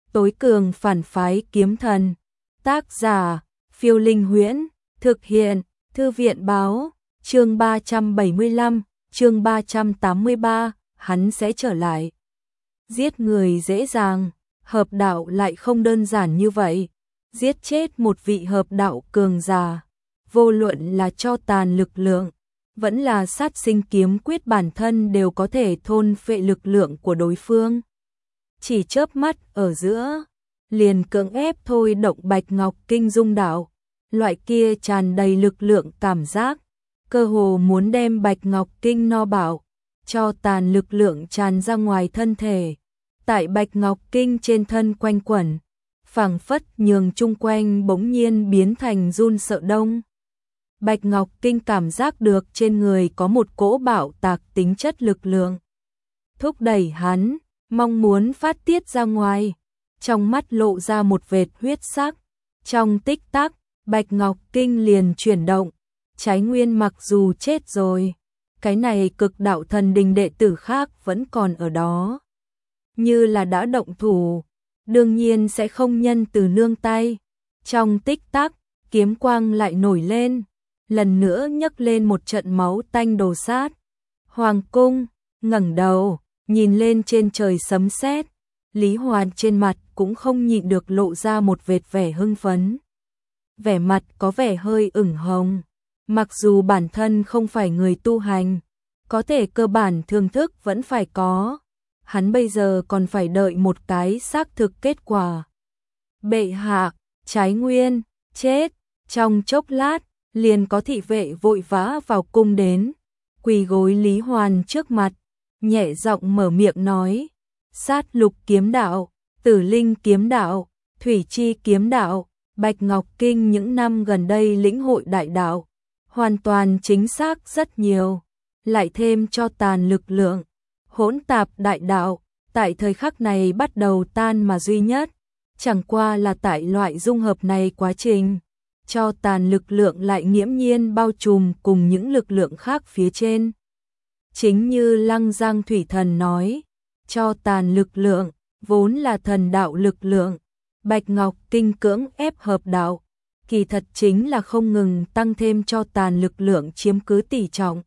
tối cường phản phái kiếm thần. Tác giả, Phiêu Linh Huyễn, thực hiện, Thư viện báo, chương 375, chương 383, hắn sẽ trở lại. Giết người dễ dàng, hợp đạo lại không đơn giản như vậy. Giết chết một vị hợp đạo cường giả, vô luận là cho tàn lực lượng, vẫn là sát sinh kiếm quyết bản thân đều có thể thôn phệ lực lượng của đối phương. Chỉ chớp mắt ở giữa, liền cưỡng ép thôi động Bạch Ngọc Kinh dung đạo, loại kia tràn đầy lực lượng cảm giác, cơ hồ muốn đem Bạch Ngọc Kinh no bạo, cho tàn lực lượng tràn ra ngoài thân thể. Tại Bạch Ngọc Kinh trên thân quanh quẩn, phảng phất nhường chung quanh bỗng nhiên biến thành run sợ đông. Bạch Ngọc Kinh cảm giác được trên người có một cỗ bạo tạc tính chất lực lượng, thúc đẩy hắn, mong muốn phát tiết ra ngoài, trong mắt lộ ra một vệt huyết sắc. Trong tích tắc, Bạch Ngọc Kinh liền chuyển động, Trái Nguyên mặc dù chết rồi, cái này cực đạo thần đình đệ tử khác vẫn còn ở đó. Như là đã động thủ, đương nhiên sẽ không nhân từ nương tay. Trong tích tắc, kiếm quang lại nổi lên, lần nữa nhấc lên một trận máu tanh đồ sát. Hoàng cung, ngẩng đầu, nhìn lên trên trời sấm sét, Lý Hoàn trên mặt cũng không nhịn được lộ ra một vệt vẻ hưng phấn. Vẻ mặt có vẻ hơi ửng hồng, mặc dù bản thân không phải người tu hành, có thể cơ bản thưởng thức vẫn phải có. Hắn bây giờ còn phải đợi một cái xác thực kết quả. Bệ hạ, Trái Nguyên, chết, trong chốc lát, liền có thị vệ vội vã vào cung đến, quỳ gối Lý Hoàn trước mặt, nhẹ giọng mở miệng nói, Sát Lục kiếm đạo, Tử Linh kiếm đạo, Thủy Chi kiếm đạo, Bạch Ngọc Kinh những năm gần đây lĩnh hội đại đạo, hoàn toàn chính xác rất nhiều, lại thêm cho tàn lực lượng, hỗn tạp đại đạo, tại thời khắc này bắt đầu tan mà duy nhất, chẳng qua là tại loại dung hợp này quá trình, cho tàn lực lượng lại nghiễm nhiên bao trùm cùng những lực lượng khác phía trên. Chính như Lăng Giang Thủy Thần nói, cho tàn lực lượng, vốn là thần đạo lực lượng, Bạch Ngọc Kinh cưỡng ép hợp đạo, kỳ thật chính là không ngừng tăng thêm cho tàn lực lượng chiếm cứ tỷ trọng.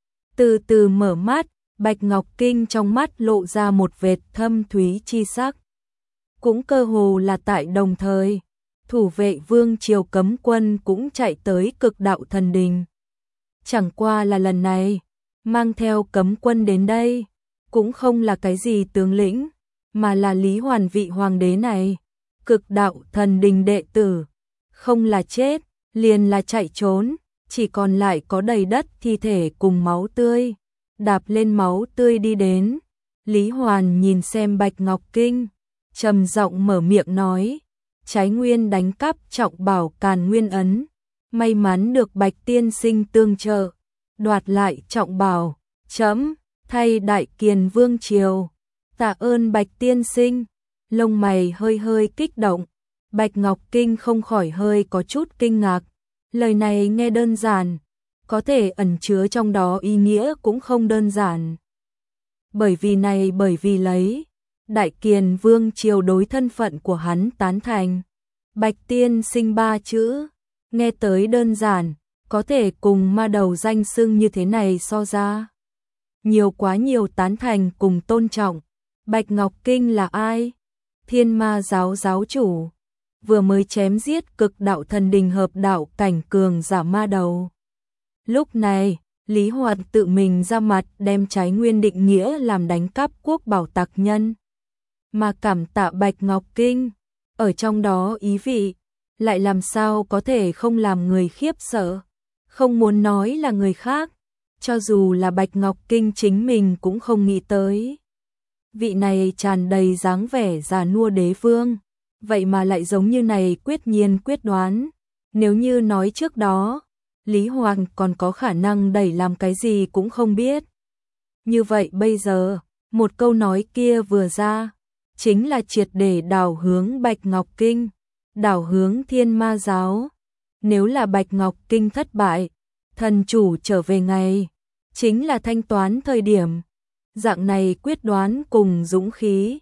Từ từ mở mắt, Bạch Ngọc Kinh trong mắt lộ ra một vệt thâm thúy chi sắc. Cũng cơ hồ là tại đồng thời, thủ vệ vương triều cấm quân cũng chạy tới cực đạo thần đình. Chẳng qua là lần này, mang theo cấm quân đến đây, cũng không là cái gì tướng lĩnh, mà là Lý Hoàn vị hoàng đế này, cực đạo thần đình đệ tử, không là chết, liền là chạy trốn, chỉ còn lại có đầy đất thi thể cùng máu tươi. Đạp lên máu tươi đi đến, Lý Hoàn nhìn xem Bạch Ngọc Kinh, trầm giọng mở miệng nói, Trái Nguyên đánh cắp trọng bảo Càn Nguyên ấn, may mắn được Bạch tiên sinh tương trợ, đoạt lại trọng bảo, chấm, thay Đại Kiền vương triều, tạ ơn Bạch tiên sinh. Lông mày hơi hơi kích động, Bạch Ngọc Kinh không khỏi hơi có chút kinh ngạc, lời này nghe đơn giản, có thể ẩn chứa trong đó ý nghĩa cũng không đơn giản. Bởi vì lấy, Đại Kiền vương triều đối thân phận của hắn tán thành. Bạch tiên sinh ba chữ, nghe tới đơn giản, có thể cùng ma đầu danh xưng như thế này so ra. Nhiều quá nhiều tán thành cùng tôn trọng. Bạch Ngọc Kinh là ai? Thiên Ma giáo giáo chủ, vừa mới chém giết cực đạo thần đình hợp đạo cảnh cường giả ma đầu. Lúc này, Lý Hoàn tự mình ra mặt đem Trái Nguyên định nghĩa làm đánh cắp quốc bảo tặc nhân. Mà cảm tạ Bạch Ngọc Kinh, ở trong đó ý vị, lại làm sao có thể không làm người khiếp sợ. Không muốn nói là người khác, cho dù là Bạch Ngọc Kinh chính mình cũng không nghĩ tới. Vị này tràn đầy dáng vẻ già nua đế vương, vậy mà lại giống như này quyết nhiên quyết đoán. Nếu như nói trước đó, Lý Hoàng còn có khả năng đẩy làm cái gì cũng không biết. Như vậy bây giờ, một câu nói kia vừa ra, chính là triệt để đảo hướng Bạch Ngọc Kinh, đảo hướng Thiên Ma giáo. Nếu là Bạch Ngọc Kinh thất bại, thần chủ trở về ngày, chính là thanh toán thời điểm. Dạng này quyết đoán cùng dũng khí,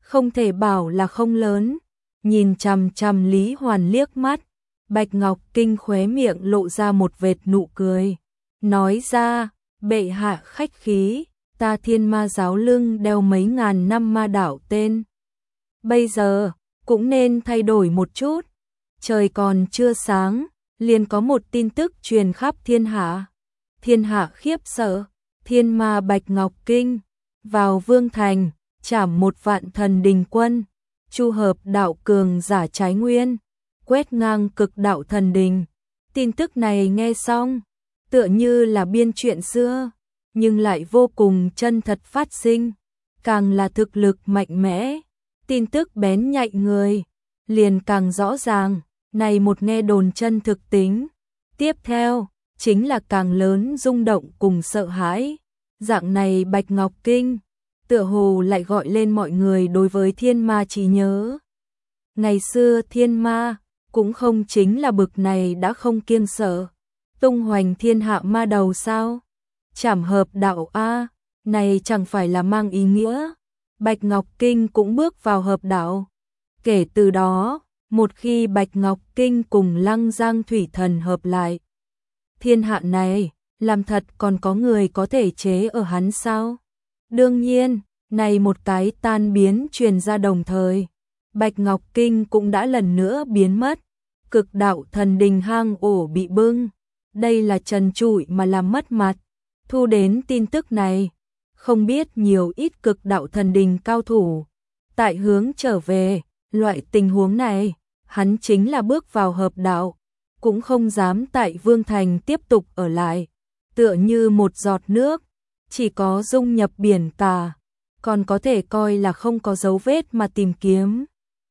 không thể bảo là không lớn. Nhìn chằm chằm Lý Hoàn liếc mắt, Bạch Ngọc Kinh khóe miệng lộ ra một vệt nụ cười, nói ra, bệ hạ khách khí, ta Thiên Ma giáo lưng đeo mấy ngàn năm ma đạo tên. Bây giờ, cũng nên thay đổi một chút. Trời còn chưa sáng, liền có một tin tức truyền khắp thiên hạ. Thiên hạ khiếp sợ, Thiên Ma Bạch Ngọc Kinh vào Vương Thành, trảm 1 vạn thần đình quân, chu hợp đạo cường giả trái nguyên, quét ngang cực đạo thần đình. Tin tức này nghe xong, tựa như là biên chuyện xưa, nhưng lại vô cùng chân thật phát sinh, càng là thực lực mạnh mẽ. Tin tức bén nhạy người, liền càng rõ ràng, này một nghe đồn chân thực tính. Tiếp theo, chính là càng lớn rung động cùng sợ hãi. Dạng này Bạch Ngọc Kinh, tựa hồ lại gọi lên mọi người đối với thiên ma trí nhớ. Ngày xưa thiên ma, cũng không chính là bực này đã không kiêng sợ. Tung hoành thiên hạ ma đầu sao? Trảm hợp đạo A, này chẳng phải là mang ý nghĩa. Bạch Ngọc Kinh cũng bước vào hợp đạo. Kể từ đó, một khi Bạch Ngọc Kinh cùng Lăng Giang Thủy Thần hợp lại, thiên hạ này, làm thật còn có người có thể chế ở hắn sao? Đương nhiên, này một cái tan biến truyền ra đồng thời, Bạch Ngọc Kinh cũng đã lần nữa biến mất. Cực đạo thần đình hang ổ bị bưng, đây là trần trụi mà làm mất mặt. Thu đến tin tức này, không biết nhiều ít cực đạo thần đình cao thủ tại hướng trở về. Loại tình huống này, hắn chính là bước vào hợp đạo, cũng không dám tại Vương Thành tiếp tục ở lại, tựa như một giọt nước, chỉ có dung nhập biển cả, còn có thể coi là không có dấu vết mà tìm kiếm.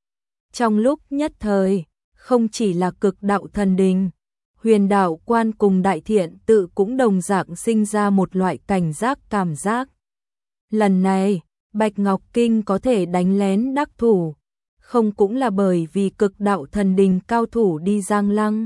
Trong lúc nhất thời, không chỉ là cực đạo thần đình, Huyền đạo quan cùng Đại Thiện tự cũng đồng dạng sinh ra một loại cảnh giác cảm giác. Lần này, Bạch Ngọc Kinh có thể đánh lén đắc thủ, không cũng là bởi vì cực đạo thần đình cao thủ đi Giang Lăng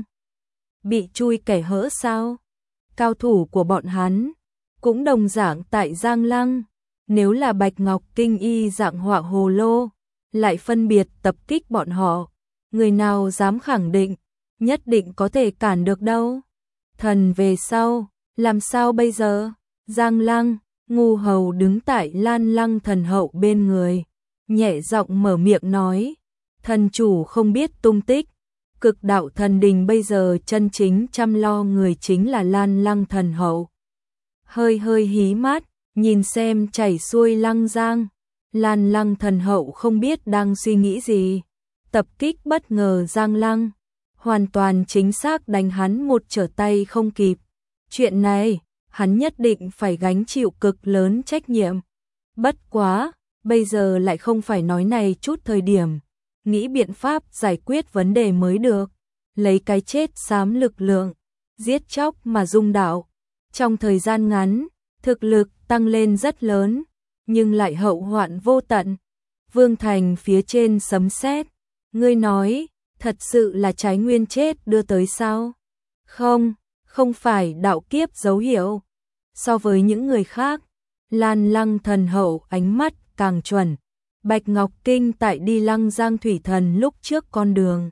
bị chui kẻ hỡ sao? Cao thủ của bọn hắn cũng đồng dạng tại Giang Lăng, nếu là Bạch Ngọc Kinh y dạng họa hồ lô, lại phân biệt tập kích bọn họ, người nào dám khẳng định nhất định có thể cản được đâu. Thần về sau, làm sao bây giờ? Giang Lăng, Ngu Hầu đứng tại Lan Lăng thần hậu bên người, nhẹ giọng mở miệng nói, thần chủ không biết tung tích, cực đạo thần đình bây giờ chân chính chăm lo người chính là Lan Lăng thần hậu. Hơi hơi hí mắt, nhìn xem chảy xuôi Lăng Giang, Lan Lăng thần hậu không biết đang suy nghĩ gì, tập kích bất ngờ Giang Lăng, hoàn toàn chính xác đánh hắn một trở tay không kịp. Chuyện này, hắn nhất định phải gánh chịu cực lớn trách nhiệm. Bất quá, bây giờ lại không phải nói này chút thời điểm, nghĩ biện pháp giải quyết vấn đề mới được. Lấy cái chết xám lực lượng, giết chóc mà dung đạo. Trong thời gian ngắn, thực lực tăng lên rất lớn, nhưng lại hậu hoạn vô tận. Vương Thành phía trên sấm sét, ngươi nói, thật sự là trái nguyên chết đưa tới sao? Không, không phải đạo kiếp dấu hiệu. So với những người khác, Lan Lăng thần hậu ánh mắt càng chuẩn. Bạch Ngọc Kinh tại đi Lăng Giang Thủy Thần lúc trước con đường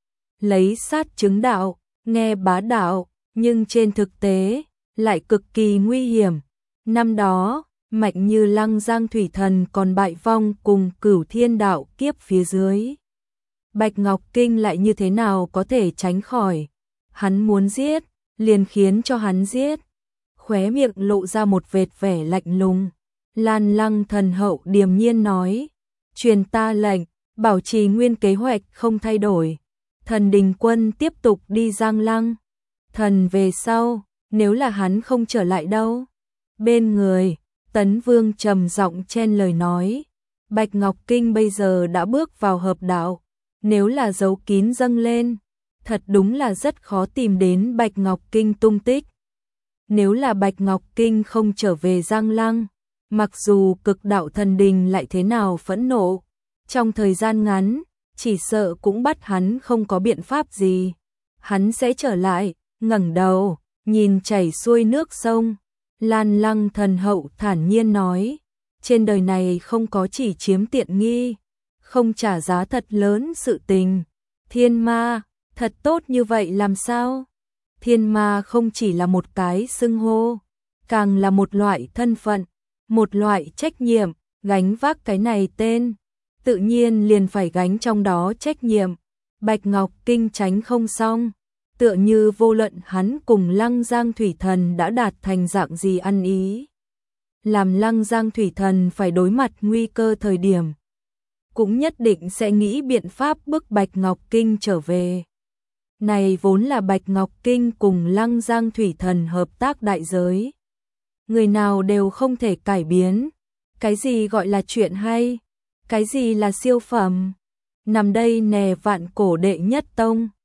lấy sát chứng đạo, nghe bá đạo, nhưng trên thực tế lại cực kỳ nguy hiểm. Năm đó, mạnh như Lăng Giang Thủy Thần còn bại vong cùng Cửu Thiên đạo kiếp phía dưới. Bạch Ngọc Kinh lại như thế nào có thể tránh khỏi? Hắn muốn giết, liền khiến cho hắn giết. Khóe miệng lộ ra một vệt vẻ lạnh lùng. Lan Lăng thần hậu điềm nhiên nói, truyền ta lệnh, bảo trì nguyên kế hoạch không thay đổi. Thần đình quân tiếp tục đi Giang Lăng. Thần về sau, nếu là hắn không trở lại đâu? Bên người, Tấn Vương trầm giọng chen lời nói, Bạch Ngọc Kinh bây giờ đã bước vào hợp đạo, nếu là giấu kín dâng lên, thật đúng là rất khó tìm đến Bạch Ngọc Kinh tung tích. Nếu là Bạch Ngọc Kinh không trở về Giang Lăng, mặc dù cực đạo thần đình lại thế nào phẫn nộ, trong thời gian ngắn, chỉ sợ cũng bắt hắn không có biện pháp gì. Hắn sẽ trở lại, ngẩng đầu, nhìn chảy xuôi nước sông. Lan Lăng thần hậu thản nhiên nói, trên đời này không có chỉ chiếm tiện nghi, không trả giá thật lớn sự tình. Thiên ma, thật tốt như vậy làm sao? Thiên ma không chỉ là một cái xưng hô, càng là một loại thân phận, một loại trách nhiệm, gánh vác cái này tên, tự nhiên liền phải gánh trong đó trách nhiệm. Bạch Ngọc Kinh tránh không xong, tựa như vô luận hắn cùng Lăng Giang Thủy Thần đã đạt thành dạng gì ăn ý. Làm Lăng Giang Thủy Thần phải đối mặt nguy cơ thời điểm, cũng nhất định sẽ nghĩ biện pháp bức Bạch Ngọc Kinh trở về. Này vốn là Bạch Ngọc Kinh cùng Lăng Giang Thủy Thần hợp tác đại giới. Người nào đều không thể cải biến. Cái gì gọi là chuyện hay? Cái gì là siêu phẩm? Nằm đây nè vạn cổ đệ nhất tông.